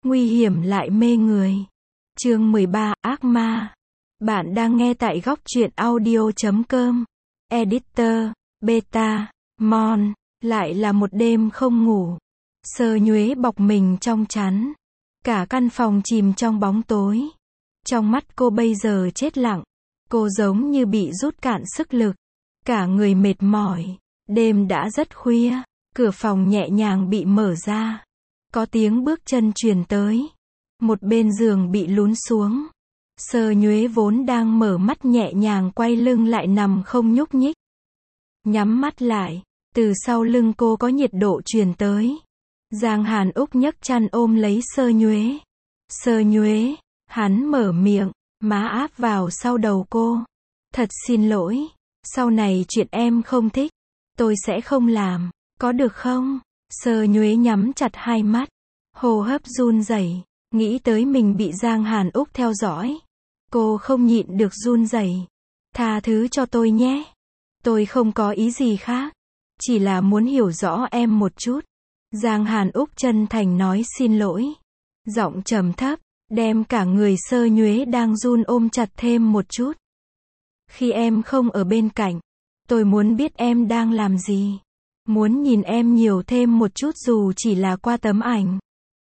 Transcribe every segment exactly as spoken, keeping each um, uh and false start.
nguy hiểm lại mê người. Chương mười ba, ác ma. Bạn đang nghe tại góc truyện audio chấm com. Editor, Beta, Mon. Lại là một đêm không ngủ. Sơ Nhuế bọc mình trong chăn. Cả căn phòng chìm trong bóng tối. Trong mắt cô bây giờ chết lặng. Cô giống như bị rút cạn sức lực. Cả người mệt mỏi. Đêm đã rất khuya. Cửa phòng nhẹ nhàng bị mở ra. Có tiếng bước chân truyền tới. Một bên giường bị lún xuống. Sơ Nhuế vốn đang mở mắt nhẹ nhàng quay lưng lại nằm không nhúc nhích. Nhắm mắt lại. Từ sau lưng cô có nhiệt độ truyền tới. Giang Hàn Úc nhấc chăn ôm lấy Sơ Nhuế. Sơ Nhuế. Hắn mở miệng. Má áp vào sau đầu cô. Thật xin lỗi. Sau này chuyện em không thích. Tôi sẽ không làm. Có được không? Sơ Nhuế nhắm chặt hai mắt. Hô hấp run rẩy. Nghĩ tới mình bị Giang Hàn Úc theo dõi. Cô không nhịn được run rẩy. Tha thứ cho tôi nhé. Tôi không có ý gì khác. Chỉ là muốn hiểu rõ em một chút. Giang Hàn Úc chân thành nói xin lỗi. Giọng trầm thấp, đem cả người Sơ Nhuế đang run ôm chặt thêm một chút. Khi em không ở bên cạnh, tôi muốn biết em đang làm gì. Muốn nhìn em nhiều thêm một chút dù chỉ là qua tấm ảnh.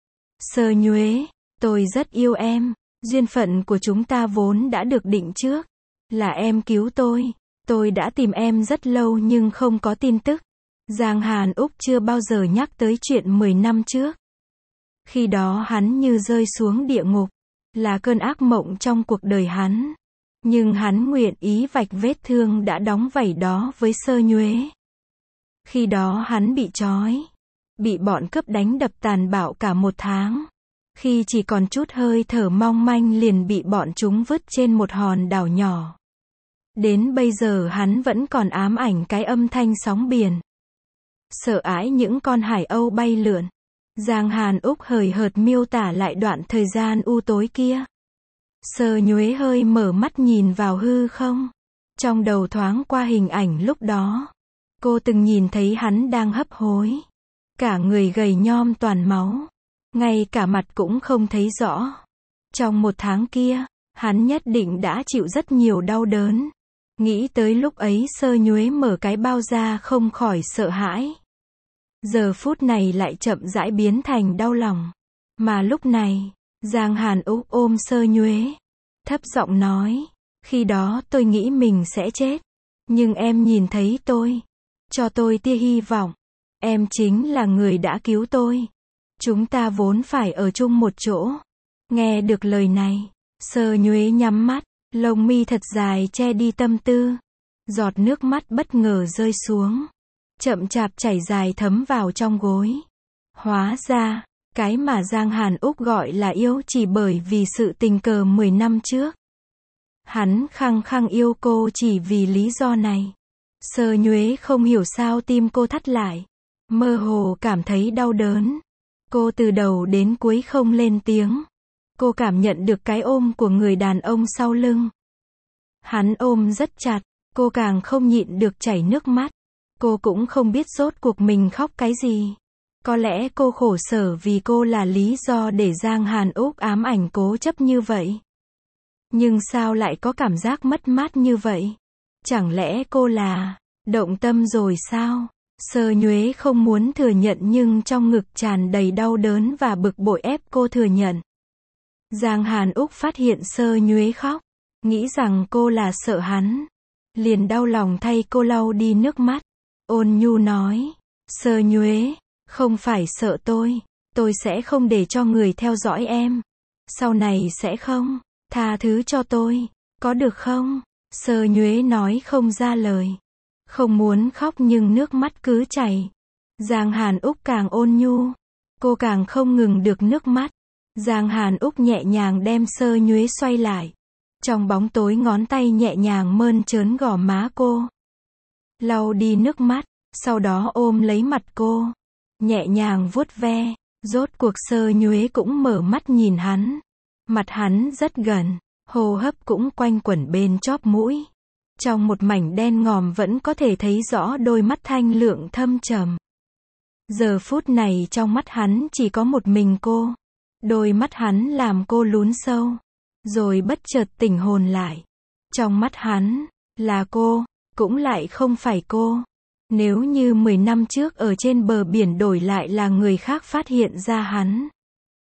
Sơ Nhuế, tôi rất yêu em. Duyên phận của chúng ta vốn đã được định trước. Là em cứu tôi. Tôi đã tìm em rất lâu nhưng không có tin tức. Giang Hàn Úc chưa bao giờ nhắc tới chuyện mười năm trước. Khi đó hắn như rơi xuống địa ngục. Là cơn ác mộng trong cuộc đời hắn. Nhưng hắn nguyện ý vạch vết thương đã đóng vảy đó với Sơ Nhuế. Khi đó hắn bị trói. Bị bọn cướp đánh đập tàn bạo cả một tháng. Khi chỉ còn chút hơi thở mong manh liền bị bọn chúng vứt trên một hòn đảo nhỏ. Đến bây giờ hắn vẫn còn ám ảnh cái âm thanh sóng biển. Sợ ái những con hải âu bay lượn. Giang Hàn Úc hời hợt miêu tả lại đoạn thời gian u tối kia. Sơ Nhuế hơi mở mắt nhìn vào hư không. Trong đầu thoáng qua hình ảnh lúc đó. Cô từng nhìn thấy hắn đang hấp hối. Cả người gầy nhom toàn máu. Ngay cả mặt cũng không thấy rõ. Trong một tháng kia, hắn nhất định đã chịu rất nhiều đau đớn. Nghĩ tới lúc ấy Sơ Nhuế mở cái bao ra không khỏi sợ hãi. Giờ phút này lại chậm rãi biến thành đau lòng. Mà lúc này, Giang Hàn Úc ôm Sơ Nhuế. Thấp giọng nói, khi đó tôi nghĩ mình sẽ chết. Nhưng em nhìn thấy tôi. Cho tôi tia hy vọng. Em chính là người đã cứu tôi. Chúng ta vốn phải ở chung một chỗ. Nghe được lời này, Sơ Nhuế nhắm mắt, lông mi thật dài che đi tâm tư. Giọt nước mắt bất ngờ rơi xuống. Chậm chạp chảy dài thấm vào trong gối. Hóa ra, cái mà Giang Hàn Úc gọi là yêu chỉ bởi vì sự tình cờ mười năm trước. Hắn khăng khăng yêu cô chỉ vì lý do này. Sơ Nhuế không hiểu sao tim cô thắt lại. Mơ hồ cảm thấy đau đớn. Cô từ đầu đến cuối không lên tiếng. Cô cảm nhận được cái ôm của người đàn ông sau lưng. Hắn ôm rất chặt. Cô càng không nhịn được chảy nước mắt. Cô cũng không biết rốt cuộc mình khóc cái gì. Có lẽ cô khổ sở vì cô là lý do để Giang Hàn Úc ám ảnh cố chấp như vậy. Nhưng sao lại có cảm giác mất mát như vậy? Chẳng lẽ cô là động tâm rồi sao? Sơ Nhuế không muốn thừa nhận nhưng trong ngực tràn đầy đau đớn và bực bội ép cô thừa nhận. Giang Hàn Úc phát hiện Sơ Nhuế khóc. Nghĩ rằng cô là sợ hắn. Liền đau lòng thay cô lau đi nước mắt. Ôn nhu nói. Sơ Nhuế, không phải sợ tôi. Tôi sẽ không để cho người theo dõi em. Sau này sẽ không. Tha thứ cho tôi. Có được không? Sơ Nhuế nói không ra lời. Không muốn khóc nhưng nước mắt cứ chảy. Giang Hàn Úc càng ôn nhu. Cô càng không ngừng được nước mắt. Giang Hàn Úc nhẹ nhàng đem Sơ Nhuế xoay lại. Trong bóng tối ngón tay nhẹ nhàng mơn trớn gò má cô. Lau đi nước mắt. Sau đó ôm lấy mặt cô. Nhẹ nhàng vuốt ve. Rốt cuộc Sơ Nhuế cũng mở mắt nhìn hắn. Mặt hắn rất gần. Hô hấp cũng quanh quẩn bên chóp mũi. Trong một mảnh đen ngòm vẫn có thể thấy rõ đôi mắt thanh lượng thâm trầm. Giờ phút này trong mắt hắn chỉ có một mình cô. Đôi mắt hắn làm cô lún sâu, rồi bất chợt tỉnh hồn lại. Trong mắt hắn, là cô, cũng lại không phải cô. Nếu như mười năm trước ở trên bờ biển đổi lại là người khác phát hiện ra hắn.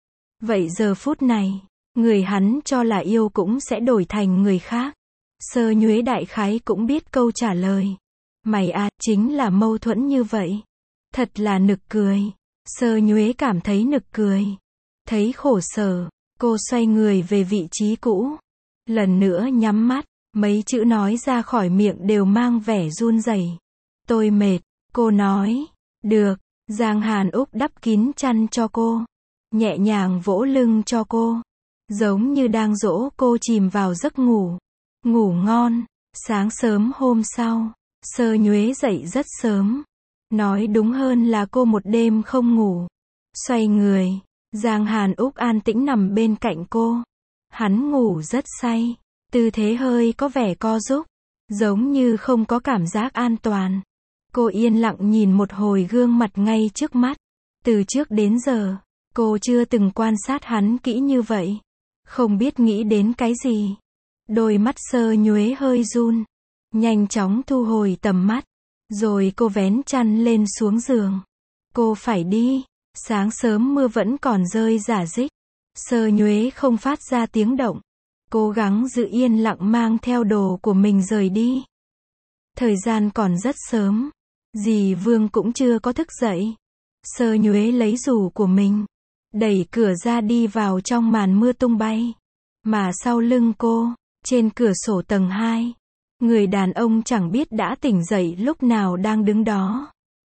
Vậy giờ phút này, người hắn cho là yêu cũng sẽ đổi thành người khác. Sơ Nhuế đại khái cũng biết câu trả lời. Mày à, chính là mâu thuẫn như vậy. Thật là nực cười. Sơ Nhuế cảm thấy nực cười. Thấy khổ sở, cô xoay người về vị trí cũ. Lần nữa nhắm mắt, mấy chữ nói ra khỏi miệng đều mang vẻ run rẩy. Tôi mệt, cô nói. Được, Giang Hàn Úc đắp kín chăn cho cô. Nhẹ nhàng vỗ lưng cho cô. Giống như đang dỗ cô chìm vào giấc ngủ. Ngủ ngon. Sáng sớm hôm sau, Sơ Nhuế dậy rất sớm. Nói đúng hơn là cô một đêm không ngủ. Xoay người, Giang Hàn Úc an tĩnh nằm bên cạnh cô. Hắn ngủ rất say, tư thế hơi có vẻ co rúm, giống như không có cảm giác an toàn. Cô yên lặng nhìn một hồi gương mặt ngay trước mắt. Từ trước đến giờ, cô chưa từng quan sát hắn kỹ như vậy. Không biết nghĩ đến cái gì. Đôi mắt Sơ Nhuế hơi run. Nhanh chóng thu hồi tầm mắt. Rồi cô vén chăn lên xuống giường. Cô phải đi. Sáng sớm mưa vẫn còn rơi rả rích. Sơ Nhuế không phát ra tiếng động. Cố gắng giữ yên lặng mang theo đồ của mình rời đi. Thời gian còn rất sớm. Dì Vương cũng chưa có thức dậy. Sơ Nhuế lấy dù của mình. Đẩy cửa ra đi vào trong màn mưa tung bay. Mà sau lưng cô, trên cửa sổ tầng hai, người đàn ông chẳng biết đã tỉnh dậy lúc nào đang đứng đó.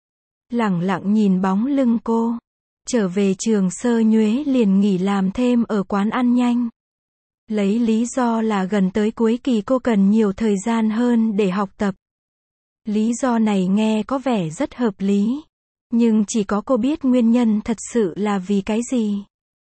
Lẳng lặng nhìn bóng lưng cô. Trở về trường Sơ Nhuế liền nghỉ làm thêm ở quán ăn nhanh. Lấy lý do là gần tới cuối kỳ cô cần nhiều thời gian hơn để học tập. Lý do này nghe có vẻ rất hợp lý. Nhưng chỉ có cô biết nguyên nhân thật sự là vì cái gì.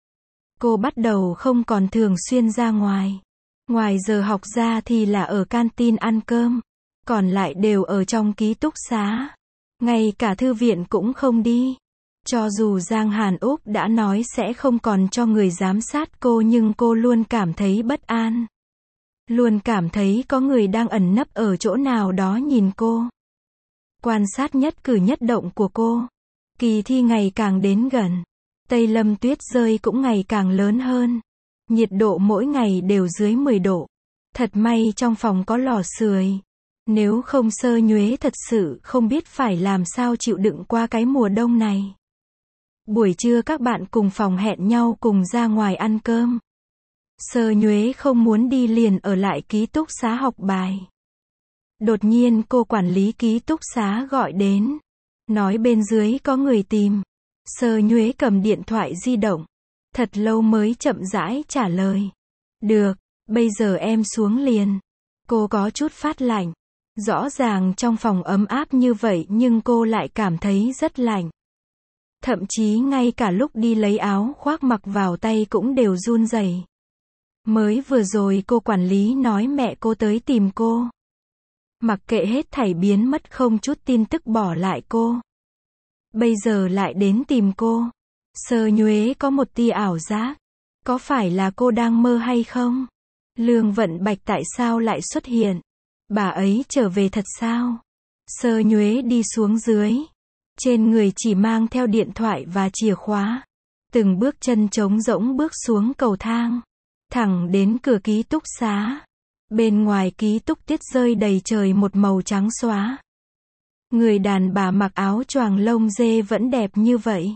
Cô bắt đầu không còn thường xuyên ra ngoài. Ngoài giờ học ra thì là ở canteen ăn cơm. Còn lại đều ở trong ký túc xá. Ngay cả thư viện cũng không đi. Cho dù Giang Hàn Úc đã nói sẽ không còn cho người giám sát cô nhưng cô luôn cảm thấy bất an. Luôn cảm thấy có người đang ẩn nấp ở chỗ nào đó nhìn cô. Quan sát nhất cử nhất động của cô. Kỳ thi ngày càng đến gần. Tây Lâm tuyết rơi cũng ngày càng lớn hơn. Nhiệt độ mỗi ngày đều dưới mười độ. Thật may trong phòng có lò sưởi. Nếu không Sơ Nhuế thật sự không biết phải làm sao chịu đựng qua cái mùa đông này. Buổi trưa các bạn cùng phòng hẹn nhau cùng ra ngoài ăn cơm. Sơ Nhuế không muốn đi liền ở lại ký túc xá học bài. Đột nhiên cô quản lý ký túc xá gọi đến. Nói bên dưới có người tìm. Sơ Nhuế cầm điện thoại di động. Thật lâu mới chậm rãi trả lời. Được, bây giờ em xuống liền. Cô có chút phát lạnh. Rõ ràng trong phòng ấm áp như vậy nhưng cô lại cảm thấy rất lạnh. Thậm chí ngay cả lúc đi lấy áo khoác mặc vào tay cũng đều run rẩy. Mới vừa rồi cô quản lý nói mẹ cô tới tìm cô. Mặc kệ hết thảy biến mất không chút tin tức bỏ lại cô. Bây giờ lại đến tìm cô. Sơ Nhuế có một tia ảo giác. Có phải là cô đang mơ hay không? Lương Vận Bạch tại sao lại xuất hiện? Bà ấy trở về thật sao? Sơ Nhuế đi xuống dưới. Trên người chỉ mang theo điện thoại và chìa khóa. Từng bước chân trống rỗng bước xuống cầu thang. Thẳng đến cửa ký túc xá. Bên ngoài ký túc tiết rơi đầy trời một màu trắng xóa. Người đàn bà mặc áo choàng lông dê vẫn đẹp như vậy.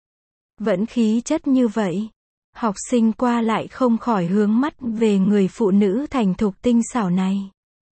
Vẫn khí chất như vậy. Học sinh qua lại không khỏi hướng mắt về người phụ nữ thành thục tinh xảo này.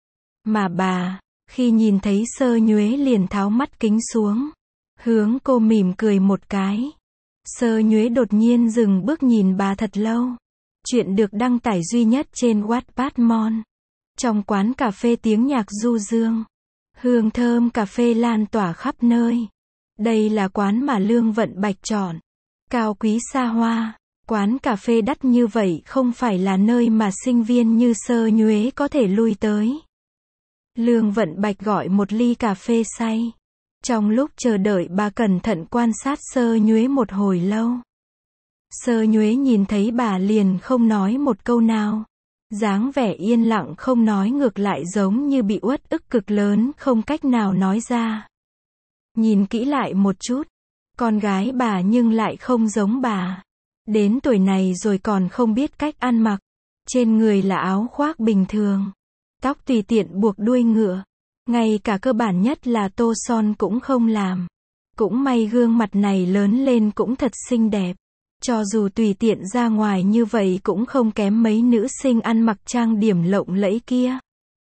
Mà bà, khi nhìn thấy Sơ Nhuế liền tháo mắt kính xuống. Hướng cô mỉm cười một cái. Sơ Nhuế đột nhiên dừng bước nhìn bà thật lâu. Chuyện được đăng tải duy nhất trên Wattpad Mon. Trong quán cà phê tiếng nhạc du dương. Hương thơm cà phê lan tỏa khắp nơi. Đây là quán mà Lương Vận Bạch chọn. Cao quý xa hoa. Quán cà phê đắt như vậy không phải là nơi mà sinh viên như Sơ Nhuế có thể lui tới. Lương Vận Bạch gọi một ly cà phê say. Trong lúc chờ đợi bà cẩn thận quan sát Sơ Nhuế một hồi lâu. Sơ Nhuế nhìn thấy bà liền không nói một câu nào. Dáng vẻ yên lặng không nói ngược lại giống như bị uất ức cực lớn không cách nào nói ra. Nhìn kỹ lại một chút, con gái bà nhưng lại không giống bà. Đến tuổi này rồi còn không biết cách ăn mặc. Trên người là áo khoác bình thường. Tóc tùy tiện buộc đuôi ngựa. Ngay cả cơ bản nhất là tô son cũng không làm. Cũng may gương mặt này lớn lên cũng thật xinh đẹp. Cho dù tùy tiện ra ngoài như vậy cũng không kém mấy nữ sinh ăn mặc trang điểm lộng lẫy kia.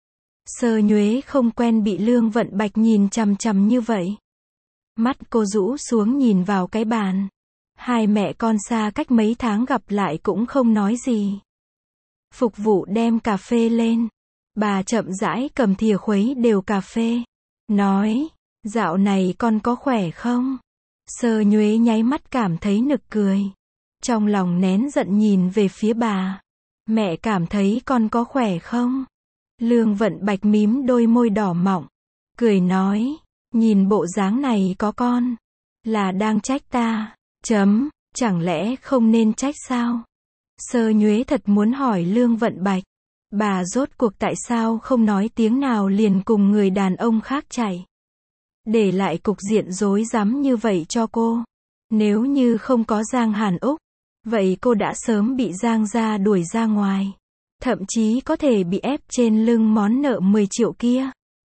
Sơ Nhuế không quen bị Lương Vận Bạch nhìn chằm chằm như vậy. Mắt cô rũ xuống nhìn vào cái bàn. Hai mẹ con xa cách mấy tháng gặp lại cũng không nói gì. Phục vụ đem cà phê lên. Bà chậm rãi cầm thìa khuấy đều cà phê. Nói, dạo này con có khỏe không? Sơ Nhuế nháy mắt cảm thấy nực cười. Trong lòng nén giận nhìn về phía bà. Mẹ cảm thấy con có khỏe không? Lương Vận Bạch mím đôi môi đỏ mọng. Cười nói, nhìn bộ dáng này có con. Là đang trách ta. Chấm, chẳng lẽ không nên trách sao? Sơ Nhuế thật muốn hỏi Lương Vận Bạch. Bà rốt cuộc tại sao không nói tiếng nào liền cùng người đàn ông khác chạy. Để lại cục diện rối rắm như vậy cho cô. Nếu như không có Giang Hàn Úc, vậy cô đã sớm bị Giang gia đuổi ra ngoài. Thậm chí có thể bị ép trên lưng món nợ mười triệu kia.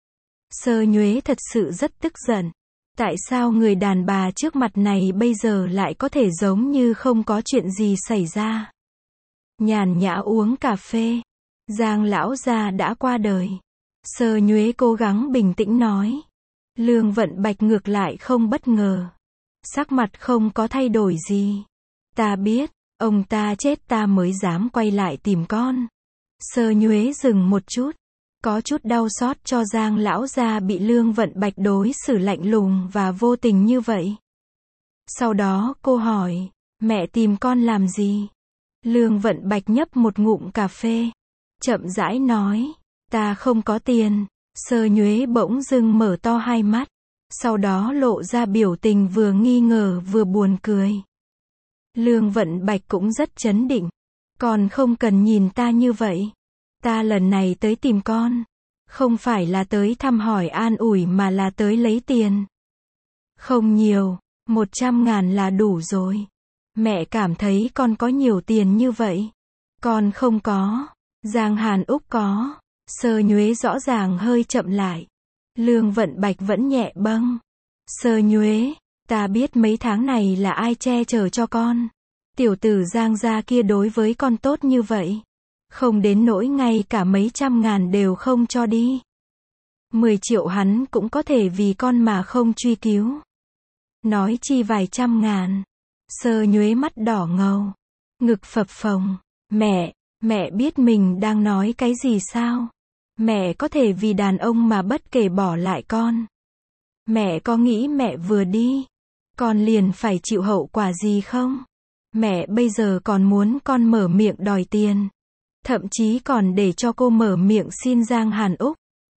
Sơ Nhuế thật sự rất tức giận. Tại sao người đàn bà trước mặt này bây giờ lại có thể giống như không có chuyện gì xảy ra? Nhàn nhã uống cà phê. Giang lão gia đã qua đời. Sơ Nhuế cố gắng bình tĩnh nói. Lương Vận Bạch ngược lại không bất ngờ. Sắc mặt không có thay đổi gì. Ta biết, ông ta chết ta mới dám quay lại tìm con. Sơ Nhuế dừng một chút. Có chút đau xót cho Giang lão gia bị Lương Vận Bạch đối xử lạnh lùng và vô tình như vậy. Sau đó cô hỏi, mẹ tìm con làm gì? Lương Vận Bạch nhấp một ngụm cà phê. Chậm rãi nói, ta không có tiền. Sơ Nhuế bỗng dưng mở to hai mắt. Sau đó lộ ra biểu tình vừa nghi ngờ vừa buồn cười. Lương Vận Bạch cũng rất chấn định. Con không cần nhìn ta như vậy. Ta lần này tới tìm con. Không phải là tới thăm hỏi an ủi mà là tới lấy tiền. Không nhiều, một trăm ngàn là đủ rồi. Mẹ cảm thấy con có nhiều tiền như vậy. Con không có. Giang Hàn Úc có. Sơ Nhuế rõ ràng hơi chậm lại. Lương Vận Bạch vẫn nhẹ bâng. Sơ Nhuế, ta biết mấy tháng này là ai che chở cho con. Tiểu tử Giang gia kia đối với con tốt như vậy. Không đến nỗi ngay cả mấy trăm ngàn đều không cho đi. Mười triệu hắn cũng có thể vì con mà không truy cứu. Nói chi vài trăm ngàn. Sơ Nhuế mắt đỏ ngầu. Ngực phập phồng. Mẹ, mẹ biết mình đang nói cái gì sao? Mẹ có thể vì đàn ông mà bất kể bỏ lại con. Mẹ có nghĩ mẹ vừa đi, con liền phải chịu hậu quả gì không? Mẹ bây giờ còn muốn con mở miệng đòi tiền. Thậm chí còn để cho cô mở miệng xin Giang Hàn Úc.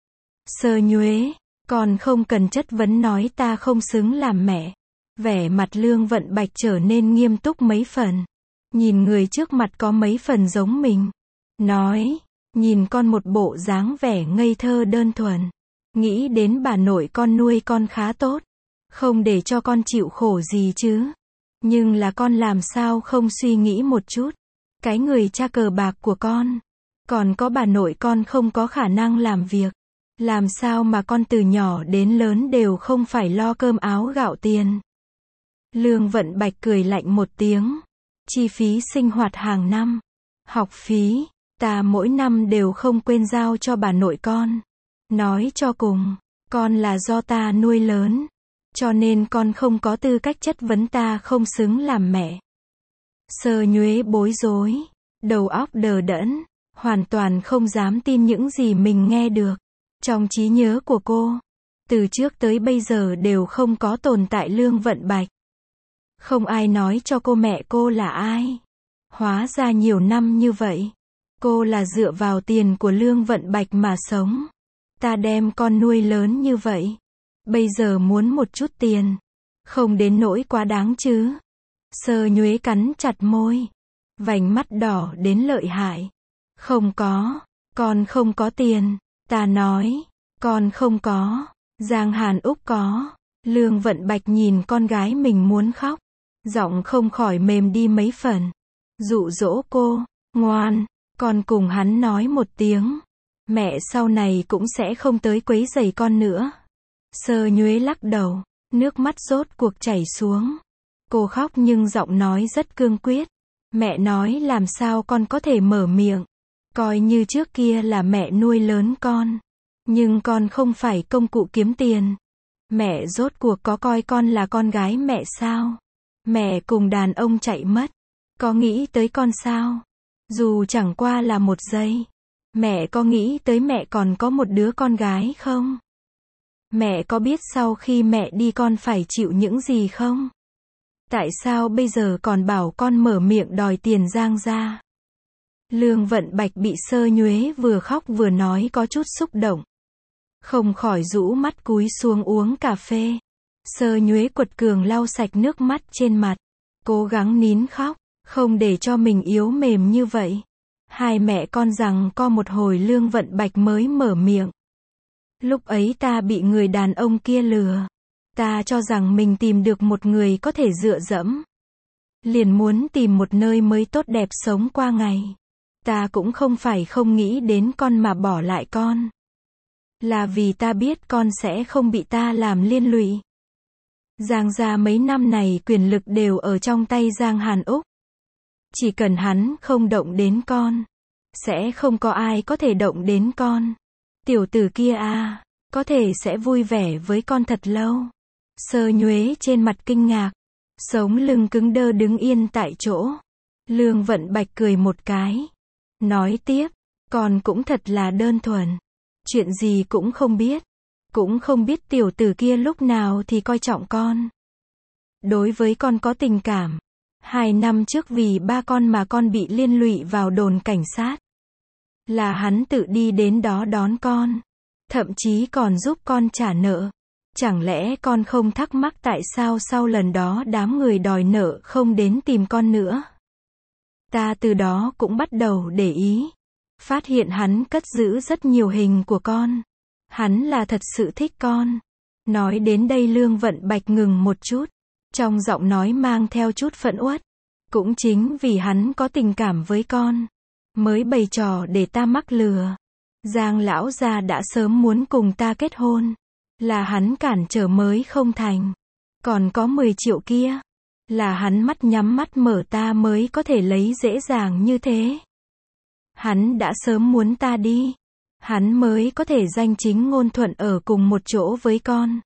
Sơ Nhuế, con không cần chất vấn nói ta không xứng làm mẹ. Vẻ mặt Lương Vận Bạch trở nên nghiêm túc mấy phần. Nhìn người trước mặt có mấy phần giống mình. Nói, nhìn con một bộ dáng vẻ ngây thơ đơn thuần. Nghĩ đến bà nội con nuôi con khá tốt. Không để cho con chịu khổ gì chứ. Nhưng là con làm sao không suy nghĩ một chút. Cái người cha cờ bạc của con. Còn có bà nội con không có khả năng làm việc. Làm sao mà con từ nhỏ đến lớn đều không phải lo cơm áo gạo tiền. Lương Vận Bạch cười lạnh một tiếng. Chi phí sinh hoạt hàng năm. Học phí, ta mỗi năm đều không quên giao cho bà nội con. Nói cho cùng, con là do ta nuôi lớn. Cho nên con không có tư cách chất vấn ta không xứng làm mẹ. Sơ Nhuế bối rối, đầu óc đờ đẫn, hoàn toàn không dám tin những gì mình nghe được. Trong trí nhớ của cô, từ trước tới bây giờ đều không có tồn tại Lương Vận Bạch. Không ai nói cho cô mẹ cô là ai. Hóa ra nhiều năm như vậy, cô là dựa vào tiền của Lương Vận Bạch mà sống. Ta đem con nuôi lớn như vậy. Bây giờ muốn một chút tiền. Không đến nỗi quá đáng chứ. Sơ Nhuế cắn chặt môi. Vành mắt đỏ đến lợi hại. Không có. Con không có tiền. Ta nói. Con không có. Giang Hàn Úc có. Lương Vận Bạch nhìn con gái mình muốn khóc. Giọng không khỏi mềm đi mấy phần. Dụ dỗ cô. Ngoan. Con cùng hắn nói một tiếng. Mẹ sau này cũng sẽ không tới quấy rầy con nữa. Sơ Nhuế lắc đầu. Nước mắt rốt cuộc chảy xuống. Cô khóc nhưng giọng nói rất cương quyết. Mẹ nói làm sao con có thể mở miệng. Coi như trước kia là mẹ nuôi lớn con. Nhưng con không phải công cụ kiếm tiền. Mẹ rốt cuộc có coi con là con gái mẹ sao? Mẹ cùng đàn ông chạy mất. Có nghĩ tới con sao? Dù chẳng qua là một giây. Mẹ có nghĩ tới mẹ còn có một đứa con gái không? Mẹ có biết sau khi mẹ đi con phải chịu những gì không? Tại sao bây giờ còn bảo con mở miệng đòi tiền Giang gia? Lương Vận Bạch bị Sơ Nhuế vừa khóc vừa nói có chút xúc động. Không khỏi rũ mắt cúi xuống uống cà phê. Sơ Nhuế quật cường lau sạch nước mắt trên mặt. Cố gắng nín khóc, không để cho mình yếu mềm như vậy. Hai mẹ con rằng co một hồi Lương Vận Bạch mới mở miệng. Lúc ấy ta bị người đàn ông kia lừa. Ta cho rằng mình tìm được một người có thể dựa dẫm. Liền muốn tìm một nơi mới tốt đẹp sống qua ngày. Ta cũng không phải không nghĩ đến con mà bỏ lại con. Là vì ta biết con sẽ không bị ta làm liên lụy. Giang gia mấy năm này quyền lực đều ở trong tay Giang Hàn Úc. Chỉ cần hắn không động đến con, sẽ không có ai có thể động đến con. Tiểu tử kia à, có thể sẽ vui vẻ với con thật lâu. Sơ Nhuế trên mặt kinh ngạc, sống lưng cứng đơ đứng yên tại chỗ. Lương Vận Bạch cười một cái, nói tiếp, con cũng thật là đơn thuần. Chuyện gì cũng không biết. Cũng không biết tiểu tử kia lúc nào thì coi trọng con. Đối với con có tình cảm. Hai năm trước vì ba con mà con bị liên lụy vào đồn cảnh sát. Là hắn tự đi đến đó đón con. Thậm chí còn giúp con trả nợ. Chẳng lẽ con không thắc mắc tại sao sau lần đó đám người đòi nợ không đến tìm con nữa? Ta từ đó cũng bắt đầu để ý. Phát hiện hắn cất giữ rất nhiều hình của con. Hắn là thật sự thích con. Nói đến đây Lương Vận Bạch ngừng một chút. Trong giọng nói mang theo chút phẫn uất. Cũng chính vì hắn có tình cảm với con. Mới bày trò để ta mắc lừa. Giang lão gia đã sớm muốn cùng ta kết hôn. Là hắn cản trở mới không thành. Còn có mười triệu kia. Là hắn mắt nhắm mắt mở ta mới có thể lấy dễ dàng như thế. Hắn đã sớm muốn ta đi. Hắn mới có thể danh chính ngôn thuận ở cùng một chỗ với con.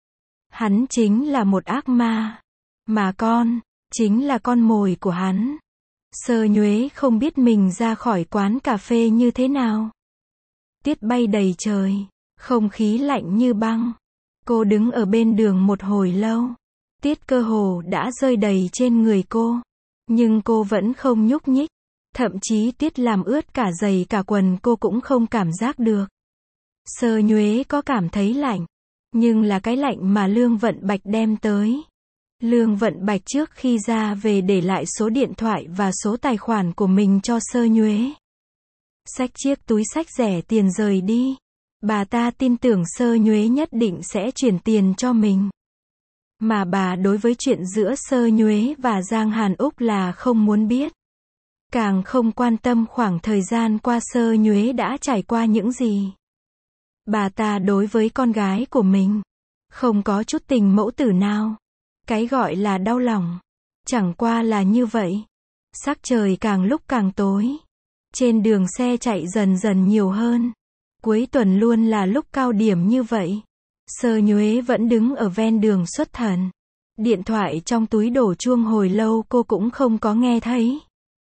Hắn chính là một ác ma. Mà con, chính là con mồi của hắn. Sơ Nhuế không biết mình ra khỏi quán cà phê như thế nào. Tiết bay đầy trời. Không khí lạnh như băng. Cô đứng ở bên đường một hồi lâu. Tiết cơ hồ đã rơi đầy trên người cô. Nhưng cô vẫn không nhúc nhích. Thậm chí tiết làm ướt cả giày cả quần cô cũng không cảm giác được. Sơ Nhuế có cảm thấy lạnh. Nhưng là cái lạnh mà Lương Vận Bạch đem tới. Lương Vận Bạch trước khi ra về để lại số điện thoại và số tài khoản của mình cho Sơ Nhuế. Xách chiếc túi xách rẻ tiền rời đi. Bà ta tin tưởng Sơ Nhuế nhất định sẽ chuyển tiền cho mình. Mà bà đối với chuyện giữa Sơ Nhuế và Giang Hàn Úc là không muốn biết. Càng không quan tâm khoảng thời gian qua Sơ Nhuế đã trải qua những gì. Bà ta đối với con gái của mình, không có chút tình mẫu tử nào. Cái gọi là đau lòng, chẳng qua là như vậy. Sắc trời càng lúc càng tối. Trên đường xe chạy dần dần nhiều hơn. Cuối tuần luôn là lúc cao điểm như vậy. Sơ Nhuế vẫn đứng ở ven đường xuất thần. Điện thoại trong túi đổ chuông hồi lâu cô cũng không có nghe thấy.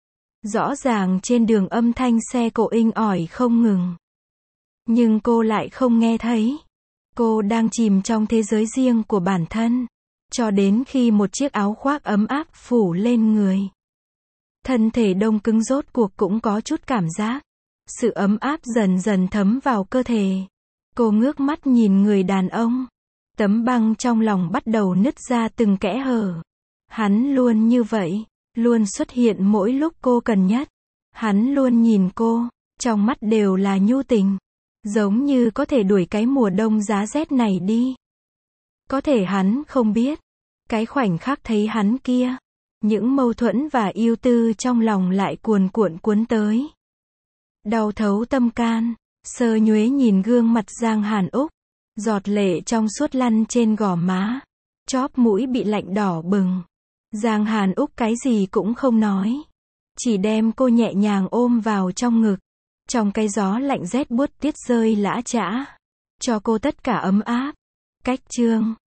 Rõ ràng trên đường âm thanh xe cộ inh ỏi không ngừng. Nhưng cô lại không nghe thấy. Cô đang chìm trong thế giới riêng của bản thân. Cho đến khi một chiếc áo khoác ấm áp phủ lên người. Thân thể đông cứng rốt cuộc cũng có chút cảm giác. Sự ấm áp dần dần thấm vào cơ thể. Cô ngước mắt nhìn người đàn ông. Tấm băng trong lòng bắt đầu nứt ra từng kẽ hở. Hắn luôn như vậy, luôn xuất hiện mỗi lúc cô cần nhất. Hắn luôn nhìn cô, trong mắt đều là nhu tình, giống như có thể đuổi cái mùa đông giá rét này đi. Có thể hắn không biết, cái khoảnh khắc thấy hắn kia, những mâu thuẫn và yêu tư trong lòng lại cuồn cuộn cuốn tới. Đau thấu tâm can, Sơ Nhuế nhìn gương mặt Giang Hàn Úc, giọt lệ trong suốt lăn trên gò má, chóp mũi bị lạnh đỏ bừng. Giang Hàn Úc cái gì cũng không nói, chỉ đem cô nhẹ nhàng ôm vào trong ngực, trong cái gió lạnh rét buốt tiết rơi lã chã, cho cô tất cả ấm áp. Cách chương